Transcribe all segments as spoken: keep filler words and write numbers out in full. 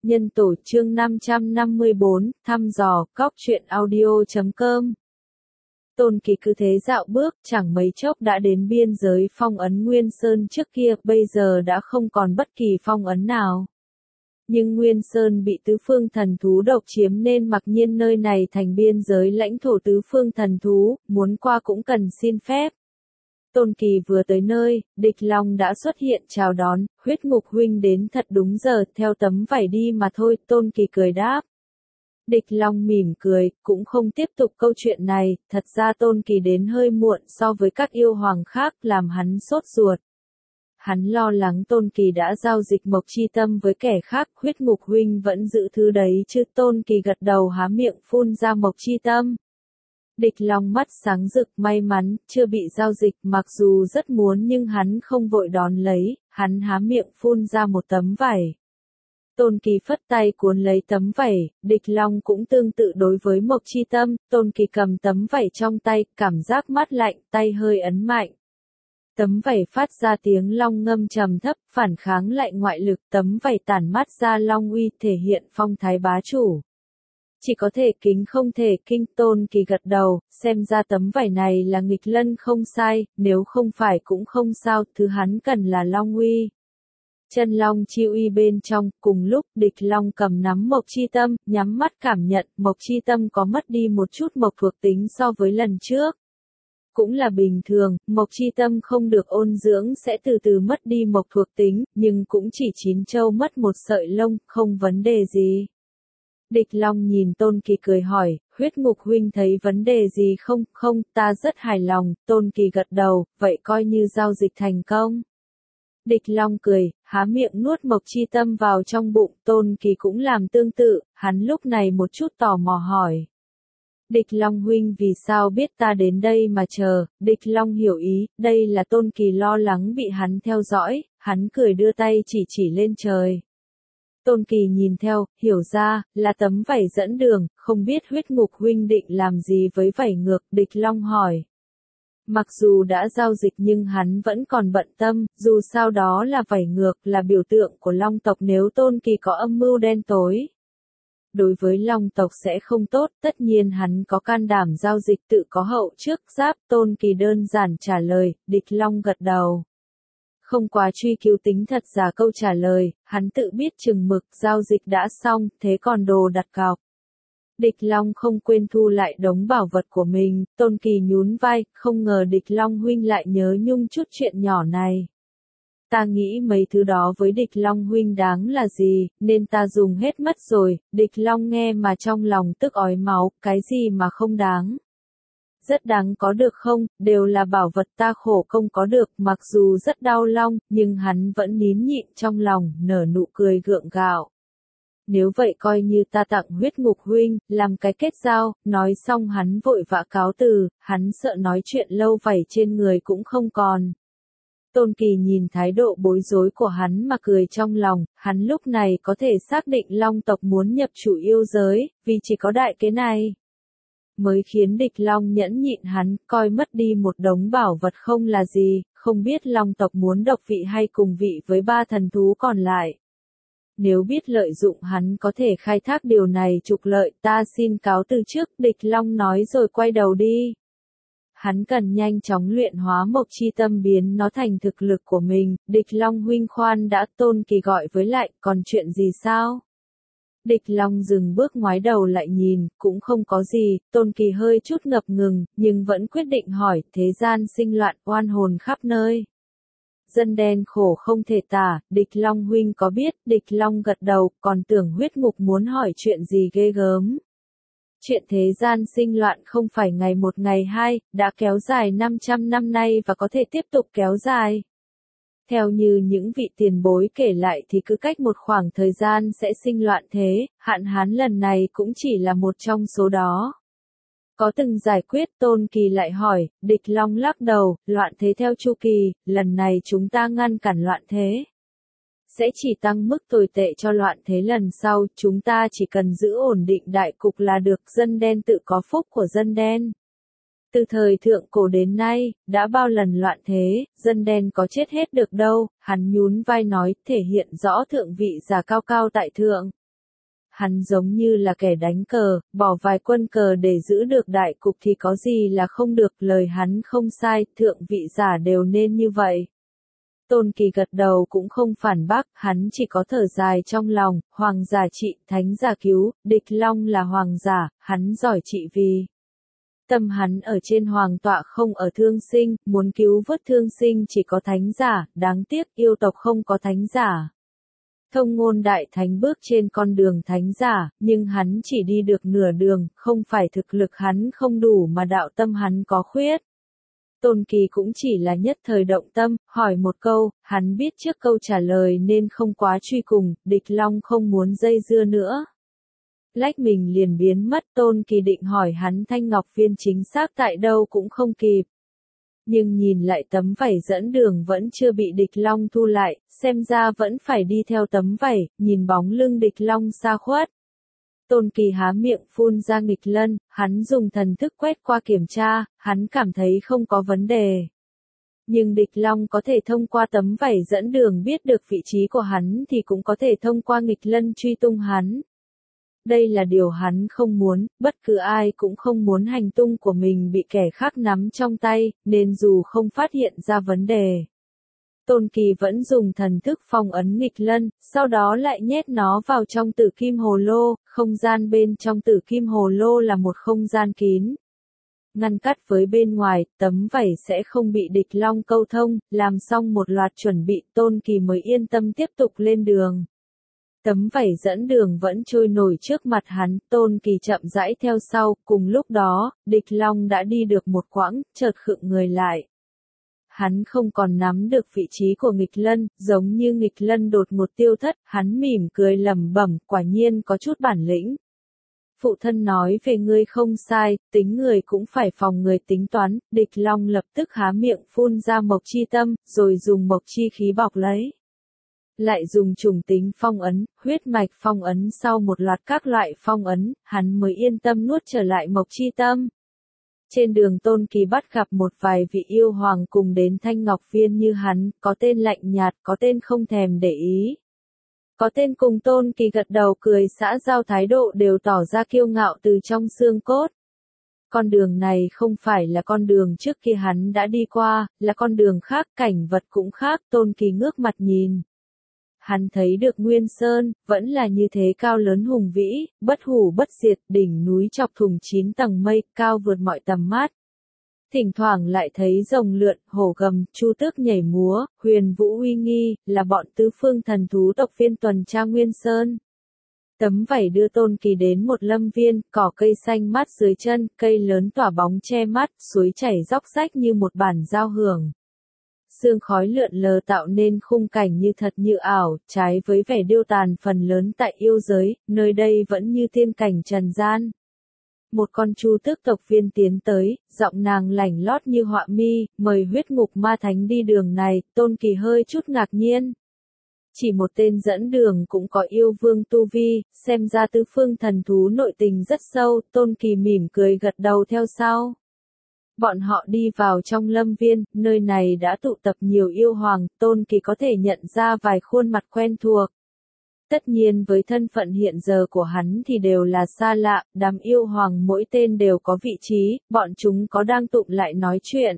Nhân tổ chương năm trăm năm mươi bốn, thăm dò, cóc truyện audio chấm com. Tôn Kỳ cứ thế dạo bước, chẳng mấy chốc đã đến biên giới phong ấn Nguyên Sơn trước kia, bây giờ đã không còn bất kỳ phong ấn nào. Nhưng Nguyên Sơn bị tứ phương thần thú độc chiếm nên mặc nhiên nơi này thành biên giới lãnh thổ tứ phương thần thú, muốn qua cũng cần xin phép. Tôn Kỳ vừa tới nơi, Địch Long đã xuất hiện chào đón, Huyết Ngục huynh đến thật đúng giờ, theo tấm vải đi mà thôi, Tôn Kỳ cười đáp. Địch Long mỉm cười, cũng không tiếp tục câu chuyện này, thật ra Tôn Kỳ đến hơi muộn so với các yêu hoàng khác, làm hắn sốt ruột. Hắn lo lắng Tôn Kỳ đã giao dịch Mộc Chi Tâm với kẻ khác, Huyết Ngục huynh vẫn giữ thứ đấy chứ. Tôn Kỳ gật đầu há miệng phun ra Mộc Chi Tâm. Địch Long mắt sáng rực, may mắn, chưa bị giao dịch, mặc dù rất muốn nhưng hắn không vội đón lấy, hắn há miệng phun ra một tấm vải. Tôn Kỳ phất tay cuốn lấy tấm vải, Địch Long cũng tương tự đối với Mộc Chi Tâm, Tôn Kỳ cầm tấm vải trong tay, cảm giác mát lạnh, tay hơi ấn mạnh. Tấm vải phát ra tiếng long ngâm trầm thấp, phản kháng lại ngoại lực, tấm vải tản mát ra long uy, thể hiện phong thái bá chủ. Chỉ có thể kính không thể kinh. Tôn Kỳ gật đầu, xem ra tấm vải này là nghịch lân không sai, nếu không phải cũng không sao, thứ hắn cần là long uy. Chân long chi uy bên trong, cùng lúc Địch Long cầm nắm Mộc Chi Tâm, nhắm mắt cảm nhận, Mộc Chi Tâm có mất đi một chút mộc thuộc tính so với lần trước. Cũng là bình thường, Mộc Chi Tâm không được ôn dưỡng sẽ từ từ mất đi mộc thuộc tính, nhưng cũng chỉ chín châu mất một sợi lông, không vấn đề gì. Địch Long nhìn Tôn Kỳ cười hỏi, Huyết Ngục huynh thấy vấn đề gì không? Không, ta rất hài lòng. Tôn Kỳ gật đầu, vậy coi như giao dịch thành công. Địch Long cười, há miệng nuốt Mộc Chi Tâm vào trong bụng, Tôn Kỳ cũng làm tương tự, hắn lúc này một chút tò mò hỏi. Địch Long huynh vì sao biết ta đến đây mà chờ? Địch Long hiểu ý, đây là Tôn Kỳ lo lắng bị hắn theo dõi, hắn cười đưa tay chỉ chỉ lên trời. Tôn Kỳ nhìn theo, hiểu ra, là tấm vảy dẫn đường, không biết Huyết Ngục huynh định làm gì với vảy ngược, Địch Long hỏi. Mặc dù đã giao dịch nhưng hắn vẫn còn bận tâm, dù sao đó là vảy ngược, là biểu tượng của Long tộc, nếu Tôn Kỳ có âm mưu đen tối. Đối với Long tộc sẽ không tốt, tất nhiên hắn có can đảm giao dịch tự có hậu trước giáp. Tôn Kỳ đơn giản trả lời, Địch Long gật đầu. Không quá truy cứu tính thật giả câu trả lời, hắn tự biết chừng mực, giao dịch đã xong, thế còn đồ đặt cọc. Địch Long không quên thu lại đống bảo vật của mình, Tôn Kỳ nhún vai, không ngờ Địch Long huynh lại nhớ nhung chút chuyện nhỏ này. Ta nghĩ mấy thứ đó với Địch Long huynh đáng là gì, nên ta dùng hết mất rồi. Địch Long nghe mà trong lòng tức ói máu, cái gì mà không đáng. Rất đáng có được không, đều là bảo vật ta khổ công có được, mặc dù rất đau lòng, nhưng hắn vẫn nín nhịn trong lòng, nở nụ cười gượng gạo. Nếu vậy coi như ta tặng Huyết Ngục huynh, làm cái kết giao. Nói xong hắn vội vã cáo từ, hắn sợ nói chuyện lâu vảy trên người cũng không còn. Tôn Kỳ nhìn thái độ bối rối của hắn mà cười trong lòng, hắn lúc này có thể xác định Long tộc muốn nhập chủ yêu giới, vì chỉ có đại kế này mới khiến Địch Long nhẫn nhịn hắn, coi mất đi một đống bảo vật không là gì, không biết Long tộc muốn độc vị hay cùng vị với ba thần thú còn lại. Nếu biết lợi dụng hắn có thể khai thác điều này trục lợi, ta xin cáo từ trước, Địch Long nói rồi quay đầu đi. Hắn cần nhanh chóng luyện hóa Mộc Chi Tâm biến nó thành thực lực của mình. Địch Long huynh khoan đã, Tôn Kỳ gọi với lại, còn chuyện gì sao? Địch Long dừng bước ngoái đầu lại nhìn, cũng không có gì. Tôn Kỳ hơi chút ngập ngừng, nhưng vẫn quyết định hỏi, thế gian sinh loạn, oan hồn khắp nơi. Dân đen khổ không thể tả, Địch Long huynh có biết? Địch Long gật đầu, còn tưởng Huyết Ngục muốn hỏi chuyện gì ghê gớm. Chuyện thế gian sinh loạn không phải ngày một ngày hai, đã kéo dài năm trăm năm nay và có thể tiếp tục kéo dài. Theo như những vị tiền bối kể lại thì cứ cách một khoảng thời gian sẽ sinh loạn thế, hạn hán lần này cũng chỉ là một trong số đó. Có từng giải quyết? Tôn Kỳ lại hỏi. Địch Long lắc đầu, loạn thế theo chu kỳ, lần này chúng ta ngăn cản loạn thế. Sẽ chỉ tăng mức tồi tệ cho loạn thế lần sau, chúng ta chỉ cần giữ ổn định đại cục là được, dân đen tự có phúc của dân đen. Từ thời thượng cổ đến nay, đã bao lần loạn thế, dân đen có chết hết được đâu, hắn nhún vai nói, thể hiện rõ thượng vị giả cao cao tại thượng. hắn giống như là kẻ đánh cờ, bỏ vài quân cờ để giữ được đại cục thì có gì là không được, lời hắn không sai, thượng vị giả đều nên như vậy. Tôn Kỳ gật đầu cũng không phản bác, hắn chỉ có thở dài trong lòng, hoàng giả trị, thánh giả cứu, địch long là hoàng giả, hắn giỏi trị vì. Tâm hắn ở trên hoàng tọa không ở thương sinh, muốn cứu vớt thương sinh chỉ có thánh giả, đáng tiếc yêu tộc không có thánh giả. Thông ngôn đại thánh bước trên con đường thánh giả, nhưng hắn chỉ đi được nửa đường, không phải thực lực hắn không đủ mà đạo tâm hắn có khuyết. Tôn Kỳ cũng chỉ là nhất thời động tâm, hỏi một câu, hắn biết trước câu trả lời nên không quá truy cùng, địch long không muốn dây dưa nữa. Lách mình liền biến mất, Tôn Kỳ định hỏi hắn thanh ngọc viên chính xác tại đâu cũng không kịp. Nhưng nhìn lại tấm vảy dẫn đường vẫn chưa bị địch long thu lại, xem ra vẫn phải đi theo tấm vảy, nhìn bóng lưng địch long xa khuất. Tôn Kỳ há miệng phun ra nghịch lân, hắn dùng thần thức quét qua kiểm tra, hắn cảm thấy không có vấn đề. Nhưng địch long có thể thông qua tấm vảy dẫn đường biết được vị trí của hắn thì cũng có thể thông qua nghịch lân truy tung hắn. Đây là điều hắn không muốn, bất cứ ai cũng không muốn hành tung của mình bị kẻ khác nắm trong tay, nên dù không phát hiện ra vấn đề. Tôn Kỳ vẫn dùng thần thức phong ấn nghịch lân, sau đó lại nhét nó vào trong tử kim hồ lô, không gian bên trong tử kim hồ lô là một không gian kín. Ngăn cắt với bên ngoài, tấm vảy sẽ không bị địch long câu thông, làm xong một loạt chuẩn bị Tôn Kỳ mới yên tâm tiếp tục lên đường. Tấm vảy dẫn đường vẫn trôi nổi trước mặt hắn, Tôn Kỳ chậm rãi theo sau, cùng lúc đó, địch long đã đi được một quãng, chợt khựng người lại. Hắn không còn nắm được vị trí của nghịch lân, giống như nghịch lân đột ngột tiêu thất, hắn mỉm cười lẩm bẩm, quả nhiên có chút bản lĩnh. Phụ thân nói về ngươi không sai, tính người cũng phải phòng người tính toán, địch long lập tức há miệng phun ra mộc chi tâm, rồi dùng mộc chi khí bọc lấy. Lại dùng trùng tính phong ấn, huyết mạch phong ấn sau một loạt các loại phong ấn, hắn mới yên tâm nuốt trở lại mộc chi tâm. Trên đường Tôn Kỳ bắt gặp một vài vị yêu hoàng cùng đến Thanh Ngọc Viên như hắn, có tên lạnh nhạt, có tên không thèm để ý. Có tên cùng Tôn Kỳ gật đầu cười xã giao thái độ đều tỏ ra kiêu ngạo từ trong xương cốt. Con đường này không phải là con đường trước kia hắn đã đi qua, là con đường khác, cảnh vật cũng khác, Tôn Kỳ ngước mặt nhìn. Hắn thấy được Nguyên Sơn, vẫn là như thế cao lớn hùng vĩ, bất hủ bất diệt, đỉnh núi chọc thùng chín tầng mây, cao vượt mọi tầm mắt. Thỉnh thoảng lại thấy rồng lượn, hổ gầm, chu tước nhảy múa, huyền vũ uy nghi, là bọn tứ phương thần thú tộc viên tuần tra Nguyên Sơn. Tấm vảy đưa Tôn Kỳ đến một lâm viên, cỏ cây xanh mát dưới chân, cây lớn tỏa bóng che mắt, suối chảy róc rách như một bản giao hưởng. Sương khói lượn lờ tạo nên khung cảnh như thật như ảo, trái với vẻ điêu tàn phần lớn tại yêu giới, nơi đây vẫn như tiên cảnh trần gian. Một con chu tước tộc viên tiến tới, giọng nàng lảnh lót như họa mi, mời huyết ngục ma thánh đi đường này, Tôn Kỳ hơi chút ngạc nhiên. Chỉ một tên dẫn đường cũng có yêu vương tu vi, xem ra tứ phương thần thú nội tình rất sâu, Tôn Kỳ mỉm cười gật đầu theo sau. Bọn họ đi vào trong lâm viên, nơi này đã tụ tập nhiều yêu hoàng, Tôn Kỳ có thể nhận ra vài khuôn mặt quen thuộc. Tất nhiên với thân phận hiện giờ của hắn thì đều là xa lạ, đám yêu hoàng mỗi tên đều có vị trí, bọn chúng có đang tụng lại nói chuyện.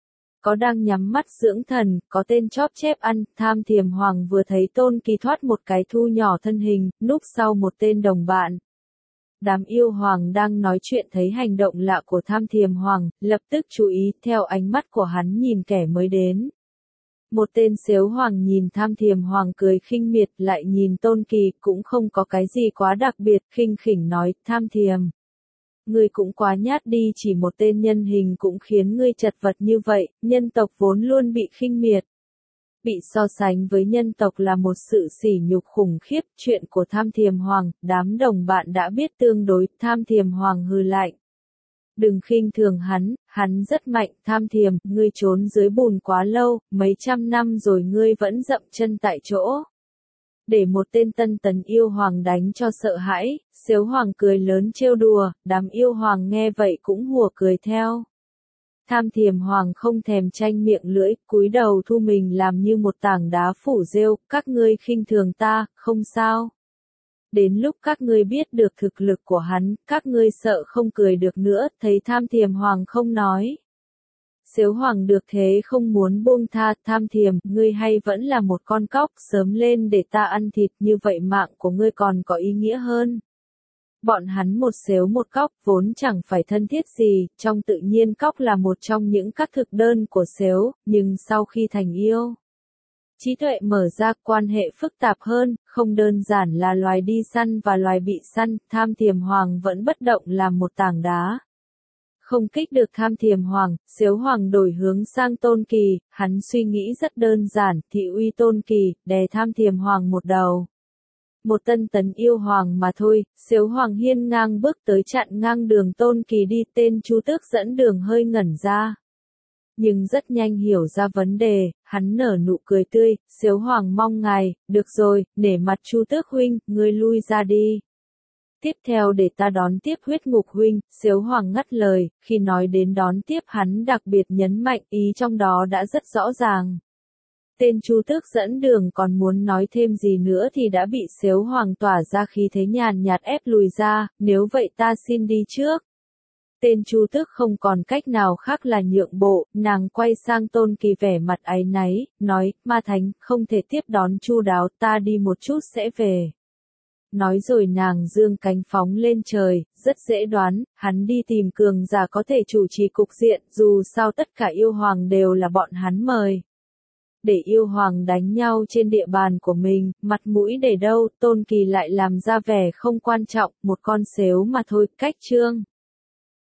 Có đang nhắm mắt dưỡng thần, có tên chóp chép ăn, Tham Thiềm Hoàng vừa thấy Tôn Kỳ thoát một cái thu nhỏ thân hình, núp sau một tên đồng bạn. Đám yêu hoàng đang nói chuyện thấy hành động lạ của Tham Thiềm Hoàng, lập tức chú ý, theo ánh mắt của hắn nhìn kẻ mới đến. Một tên xếu hoàng nhìn Tham Thiềm Hoàng cười khinh miệt, lại nhìn Tôn Kỳ, cũng không có cái gì quá đặc biệt, khinh khỉnh nói, Tham Thiềm. Ngươi cũng quá nhát đi, chỉ một tên nhân hình cũng khiến ngươi chật vật như vậy, nhân tộc vốn luôn bị khinh miệt. Bị so sánh với nhân tộc là một sự sỉ nhục khủng khiếp, chuyện của Tham Thiềm Hoàng, đám đồng bạn đã biết tương đối, Tham Thiềm Hoàng hừ lạnh. Đừng khinh thường hắn, hắn rất mạnh, Tham Thiềm, ngươi trốn dưới bùn quá lâu, mấy trăm năm rồi ngươi vẫn dậm chân tại chỗ. Để một tên tân tấn yêu hoàng đánh cho sợ hãi, xếu hoàng cười lớn trêu đùa, đám yêu hoàng nghe vậy cũng hùa cười theo. Tham Thiềm Hoàng không thèm tranh miệng lưỡi, cúi đầu thu mình làm như một tảng đá phủ rêu, các ngươi khinh thường ta, không sao. đến lúc các ngươi biết được thực lực của hắn, các ngươi sợ không cười được nữa, thấy Tham Thiềm Hoàng không nói. Xếu Hoàng được thế không muốn buông tha, Tham Thiềm, ngươi hay vẫn là một con cóc, sớm lên để ta ăn thịt, như vậy mạng của ngươi còn có ý nghĩa hơn. Bọn hắn một xếu một cóc, vốn chẳng phải thân thiết gì, trong tự nhiên cóc là một trong những các thực đơn của xếu, nhưng sau khi thành yêu, trí tuệ mở ra, quan hệ phức tạp hơn, không đơn giản là loài đi săn và loài bị săn, Tham Thiềm Hoàng vẫn bất động làm một tảng đá. Không kích được Tham Thiềm Hoàng, Xếu Hoàng đổi hướng sang Tôn Kỳ, hắn suy nghĩ rất đơn giản, thị uy Tôn Kỳ, đè Tham Thiềm Hoàng một đầu. Một tân tấn yêu hoàng mà thôi, Xếu Hoàng hiên ngang bước tới chặn ngang đường Tôn Kỳ đi, tên Chu Tước dẫn đường hơi ngẩn ra. Nhưng rất nhanh hiểu ra vấn đề, hắn nở nụ cười tươi, Xếu Hoàng mong ngài, được rồi, nể mặt Chu Tước huynh, ngươi lui ra đi. Tiếp theo để ta đón tiếp huyết ngục huynh, Xếu Hoàng ngắt lời, khi nói đến đón tiếp hắn đặc biệt nhấn mạnh, ý trong đó đã rất rõ ràng. Tên Chu Tước dẫn đường còn muốn nói thêm gì nữa thì đã bị Xếu Hoàng tỏa ra khí thế nhàn nhạt ép lùi ra, nếu vậy ta xin đi trước. Tên Chu Tước không còn cách nào khác là nhượng bộ, nàng quay sang Tôn Kỳ vẻ mặt áy náy, nói, Ma Thánh, không thể tiếp đón chu đáo, ta đi một chút sẽ về. Nói rồi nàng dương cánh phóng lên trời, rất dễ đoán, hắn đi tìm cường giả có thể chủ trì cục diện, dù sao tất cả yêu hoàng đều là bọn hắn mời. Để yêu hoàng đánh nhau trên địa bàn của mình, mặt mũi để đâu, Tôn Kỳ lại làm ra vẻ không quan trọng, một con xếu mà thôi, cách chương.